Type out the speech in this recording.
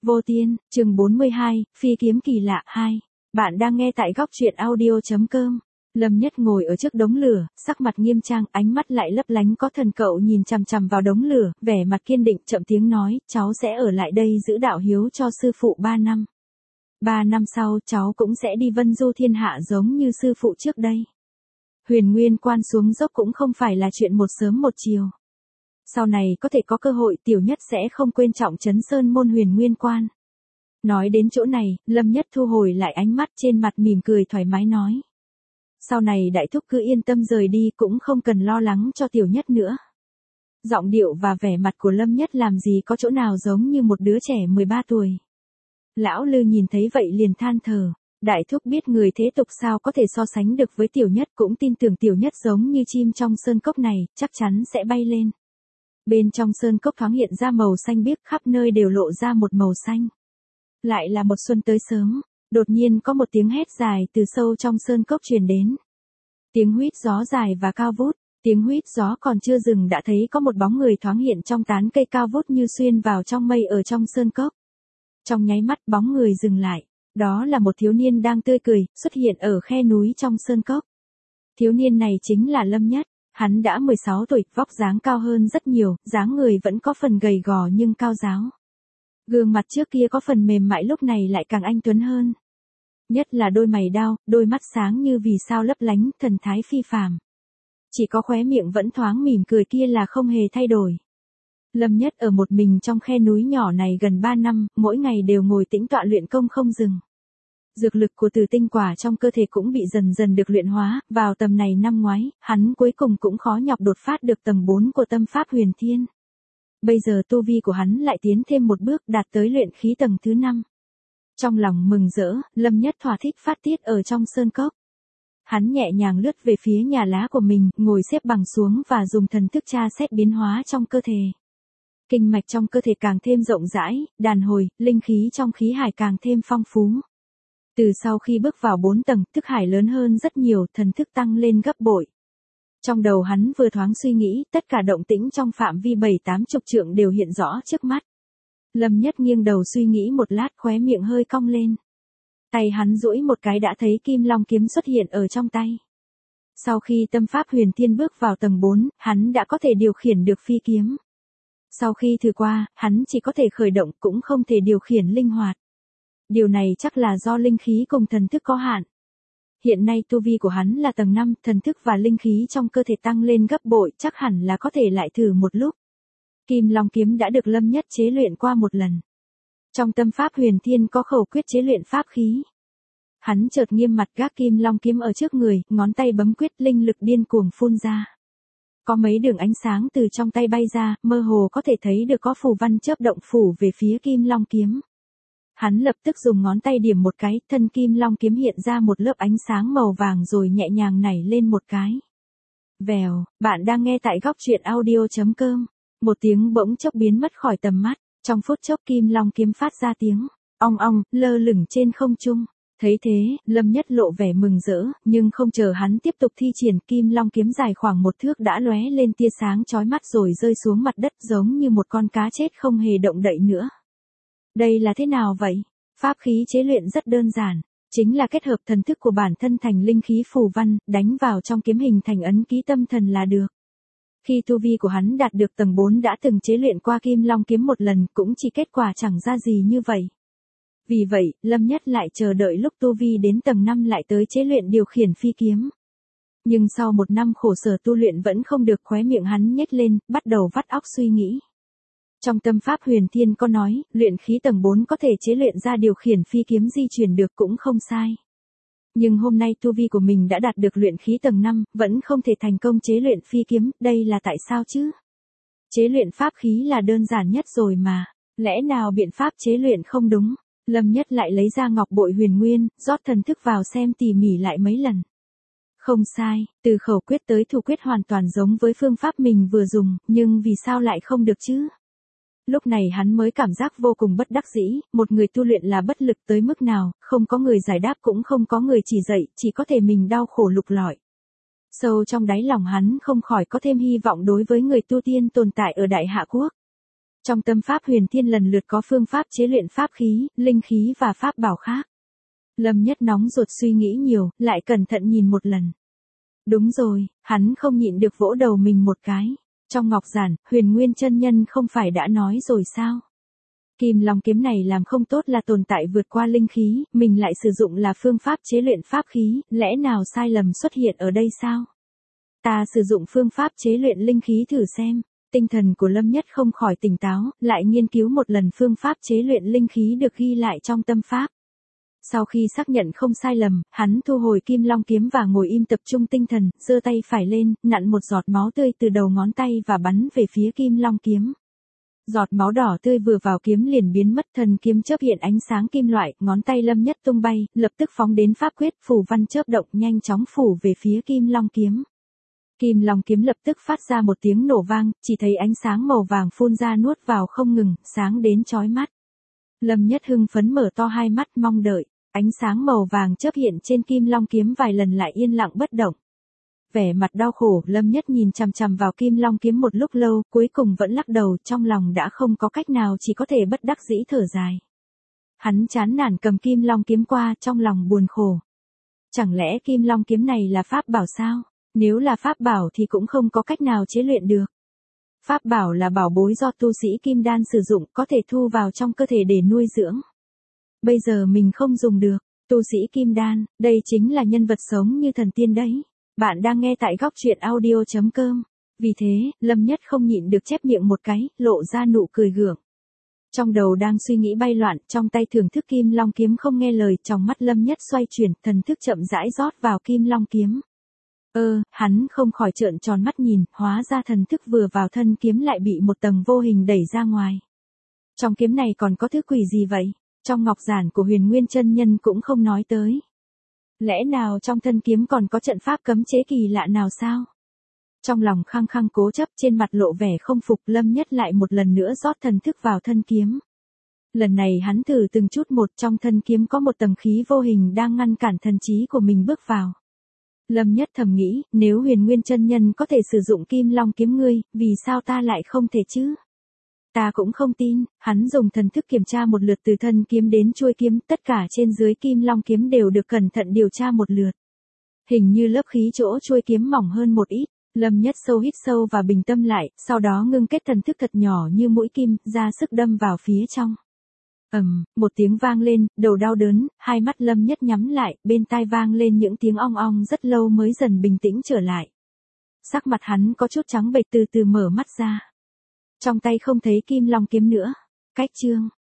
Vô Tiên, chương 42, Phi kiếm kỳ lạ 2. Bạn đang nghe tại góc truyện audio.com. Lâm Nhất ngồi ở trước đống lửa, sắc mặt nghiêm trang, ánh mắt lại lấp lánh có thần, cậu nhìn chằm chằm vào đống lửa, vẻ mặt kiên định, chậm tiếng nói, cháu sẽ ở lại đây giữ đạo hiếu cho sư phụ 3 năm. 3 năm sau, cháu cũng sẽ đi vân du thiên hạ giống như sư phụ trước đây. Huyền Nguyên Quan xuống dốc cũng không phải là chuyện một sớm một chiều. Sau này có thể có cơ hội, Tiểu Nhất sẽ không quên trọng trấn sơn môn Huyền Nguyên Quan. Nói đến chỗ này, Lâm Nhất thu hồi lại ánh mắt, trên mặt mỉm cười thoải mái nói. Sau này đại thúc cứ yên tâm rời đi, cũng không cần lo lắng cho Tiểu Nhất nữa. Giọng điệu và vẻ mặt của Lâm Nhất làm gì có chỗ nào giống như một đứa trẻ 13 tuổi. Lão Lư nhìn thấy vậy liền than thở. Đại thúc biết người thế tục sao có thể so sánh được với Tiểu Nhất, cũng tin tưởng Tiểu Nhất giống như chim trong sơn cốc này, chắc chắn sẽ bay lên. Bên trong sơn cốc thoáng hiện ra màu xanh biếc, khắp nơi đều lộ ra một màu xanh. Lại là một xuân tới sớm, đột nhiên có một tiếng hét dài từ sâu trong sơn cốc truyền đến. Tiếng huýt gió dài và cao vút, tiếng huýt gió còn chưa dừng đã thấy có một bóng người thoáng hiện trong tán cây cao vút như xuyên vào trong mây ở trong sơn cốc. Trong nháy mắt bóng người dừng lại, đó là một thiếu niên đang tươi cười, xuất hiện ở khe núi trong sơn cốc. Thiếu niên này chính là Lâm Nhất. Hắn đã 16 tuổi, vóc dáng cao hơn rất nhiều, dáng người vẫn có phần gầy gò nhưng cao ráo. Gương mặt trước kia có phần mềm mại lúc này lại càng anh tuấn hơn. Nhất là đôi mày đao, đôi mắt sáng như vì sao lấp lánh, thần thái phi phàm. Chỉ có khóe miệng vẫn thoáng mỉm cười kia là không hề thay đổi. Lâm Nhất ở một mình trong khe núi nhỏ này gần 3 năm, mỗi ngày đều ngồi tĩnh tọa luyện công không dừng. Dược lực của Tử Tinh Quả trong cơ thể cũng bị dần dần được luyện hóa, vào tầm này năm ngoái, hắn cuối cùng cũng khó nhọc đột phát được tầng 4 của tâm pháp huyền thiên. Bây giờ tu vi của hắn lại tiến thêm một bước, đạt tới luyện khí tầng thứ 5. Trong lòng mừng rỡ, Lâm Nhất thỏa thích phát tiết ở trong sơn cốc. Hắn nhẹ nhàng lướt về phía nhà lá của mình, ngồi xếp bằng xuống và dùng thần thức tra xét biến hóa trong cơ thể. Kinh mạch trong cơ thể càng thêm rộng rãi, đàn hồi, linh khí trong khí hải càng thêm phong phú. Từ sau khi bước vào 4 tầng, thức hải lớn hơn rất nhiều, thần thức tăng lên gấp bội. Trong đầu hắn vừa thoáng suy nghĩ, tất cả động tĩnh trong phạm vi 7-80 trượng đều hiện rõ trước mắt. Lâm Nhất nghiêng đầu suy nghĩ một lát, khóe miệng hơi cong lên. Tay hắn duỗi một cái đã thấy Kim Long kiếm xuất hiện ở trong tay. Sau khi tâm pháp huyền thiên bước vào tầng 4, hắn đã có thể điều khiển được phi kiếm. Sau khi thử qua, hắn chỉ có thể khởi động, cũng không thể điều khiển linh hoạt. Điều này chắc là do linh khí cùng thần thức có hạn. Hiện nay tu vi của hắn là tầng 5, thần thức và linh khí trong cơ thể tăng lên gấp bội, chắc hẳn là có thể lại thử một lúc. Kim Long kiếm đã được Lâm Nhất chế luyện qua một lần. Trong tâm pháp huyền thiên có khẩu quyết chế luyện pháp khí. Hắn chợt nghiêm mặt gác Kim Long kiếm ở trước người, ngón tay bấm quyết, linh lực điên cuồng phun ra. Có mấy đường ánh sáng từ trong tay bay ra, mơ hồ có thể thấy được có phù văn chớp động phủ về phía Kim Long kiếm. Hắn lập tức dùng ngón tay điểm một cái, thân Kim Long kiếm hiện ra một lớp ánh sáng màu vàng rồi nhẹ nhàng nảy lên một cái. Vèo, bạn đang nghe tại góc truyện audio.com. Một tiếng bỗng chốc biến mất khỏi tầm mắt, trong phút chốc Kim Long kiếm phát ra tiếng ong ong, lơ lửng trên không trung. Thấy thế, Lâm Nhất lộ vẻ mừng rỡ, nhưng không chờ hắn tiếp tục thi triển, Kim Long kiếm dài khoảng 1 thước đã lóe lên tia sáng chói mắt rồi rơi xuống mặt đất giống như một con cá chết không hề động đậy nữa. Đây là thế nào vậy? Pháp khí chế luyện rất đơn giản, chính là kết hợp thần thức của bản thân thành linh khí phù văn, đánh vào trong kiếm hình thành ấn ký tâm thần là được. Khi tu vi của hắn đạt được tầng 4 đã từng chế luyện qua Kim Long kiếm một lần, cũng chỉ kết quả chẳng ra gì như vậy. Vì vậy, Lâm Nhất lại chờ đợi lúc tu vi đến tầng 5 lại tới chế luyện điều khiển phi kiếm. Nhưng sau 1 năm khổ sở tu luyện vẫn không được, khóe miệng hắn nhếch lên, bắt đầu vắt óc suy nghĩ. Trong tâm pháp huyền thiên có nói, luyện khí tầng 4 có thể chế luyện ra điều khiển phi kiếm di chuyển được cũng không sai. Nhưng hôm nay tu vi của mình đã đạt được luyện khí tầng 5, vẫn không thể thành công chế luyện phi kiếm, đây là tại sao chứ? Chế luyện pháp khí là đơn giản nhất rồi mà, lẽ nào biện pháp chế luyện không đúng? Lâm Nhất lại lấy ra ngọc bội huyền nguyên, rót thần thức vào xem tỉ mỉ lại mấy lần. Không sai, từ khẩu quyết tới thủ quyết hoàn toàn giống với phương pháp mình vừa dùng, nhưng vì sao lại không được chứ? Lúc này hắn mới cảm giác vô cùng bất đắc dĩ, một người tu luyện là bất lực tới mức nào, không có người giải đáp cũng không có người chỉ dạy, chỉ có thể mình đau khổ lục lọi. Sâu trong đáy lòng hắn không khỏi có thêm hy vọng đối với người tu tiên tồn tại ở Đại Hạ Quốc. Trong tâm pháp huyền thiên lần lượt có phương pháp chế luyện pháp khí, linh khí và pháp bảo khác. Lâm Nhất nóng ruột suy nghĩ nhiều, lại cẩn thận nhìn một lần. Đúng rồi, hắn không nhịn được vỗ đầu mình một cái. Trong ngọc giản, Huyền Nguyên chân nhân không phải đã nói rồi sao? Kim Long kiếm này làm không tốt là tồn tại vượt qua linh khí, mình lại sử dụng là phương pháp chế luyện pháp khí, lẽ nào sai lầm xuất hiện ở đây sao? Ta sử dụng phương pháp chế luyện linh khí thử xem. Tinh thần của Lâm Nhất không khỏi tỉnh táo, lại nghiên cứu một lần phương pháp chế luyện linh khí được ghi lại trong tâm pháp. Sau khi xác nhận không sai lầm, hắn thu hồi Kim Long kiếm và ngồi im tập trung tinh thần, giơ tay phải lên, nặn một giọt máu tươi từ đầu ngón tay và bắn về phía Kim Long kiếm. Giọt máu đỏ tươi vừa vào kiếm liền biến mất, thần kiếm chớp hiện ánh sáng kim loại, ngón tay Lâm Nhất tung bay, lập tức phóng đến pháp quyết, phù văn chớp động nhanh chóng phủ về phía Kim Long kiếm. Kim Long kiếm lập tức phát ra một tiếng nổ vang, chỉ thấy ánh sáng màu vàng phun ra nuốt vào không ngừng, sáng đến chói mắt. Lâm Nhất hưng phấn mở to hai mắt mong đợi, ánh sáng màu vàng chớp hiện trên Kim Long kiếm vài lần lại yên lặng bất động. Vẻ mặt đau khổ, Lâm Nhất nhìn chằm chằm vào Kim Long kiếm một lúc lâu, cuối cùng vẫn lắc đầu, trong lòng đã không có cách nào, chỉ có thể bất đắc dĩ thở dài. Hắn chán nản cầm Kim Long kiếm qua, trong lòng buồn khổ. Chẳng lẽ Kim Long kiếm này là pháp bảo sao? Nếu là pháp bảo thì cũng không có cách nào chế luyện được. Pháp bảo là bảo bối do tu sĩ kim đan sử dụng, có thể thu vào trong cơ thể để nuôi dưỡng. Bây giờ mình không dùng được. Tu sĩ kim đan, đây chính là nhân vật sống như thần tiên đấy. Bạn đang nghe tại góc truyện audio.com. Vì thế, Lâm Nhất không nhịn được chép miệng một cái, lộ ra nụ cười gượng. Trong đầu đang suy nghĩ bay loạn, trong tay thưởng thức Kim Long kiếm không nghe lời, trong mắt Lâm Nhất xoay chuyển, thần thức chậm rãi rót vào Kim Long kiếm. Hắn không khỏi trợn tròn mắt nhìn, hóa ra thần thức vừa vào thân kiếm lại bị một tầng vô hình đẩy ra ngoài. Trong kiếm này còn có thứ quỷ gì vậy? Trong ngọc giản của Huyền Nguyên chân nhân cũng không nói tới. Lẽ nào trong thân kiếm còn có trận pháp cấm chế kỳ lạ nào sao? Trong lòng khăng khăng cố chấp, trên mặt lộ vẻ không phục, Lâm Nhất lại một lần nữa rót thần thức vào thân kiếm. Lần này hắn thử từng chút một, trong thân kiếm có một tầng khí vô hình đang ngăn cản thần trí của mình bước vào. Lâm Nhất thầm nghĩ, nếu Huyền Nguyên chân nhân có thể sử dụng Kim Long kiếm ngươi, vì sao ta lại không thể chứ? Ta cũng không tin. Hắn dùng thần thức kiểm tra một lượt từ thân kiếm đến chuôi kiếm, tất cả trên dưới Kim Long kiếm đều được cẩn thận điều tra một lượt. Hình như lớp khí chỗ chuôi kiếm mỏng hơn một ít. Lâm Nhất sâu hít sâu và bình tâm lại, sau đó ngưng kết thần thức thật nhỏ như mũi kim, ra sức đâm vào phía trong. Một tiếng vang lên, đầu đau đớn, hai mắt Lâm Nhất nhắm lại, bên tai vang lên những tiếng ong ong rất lâu mới dần bình tĩnh trở lại. Sắc mặt hắn có chút trắng bệch, từ từ mở mắt ra. Trong tay không thấy Kim Long kiếm nữa. Cách chương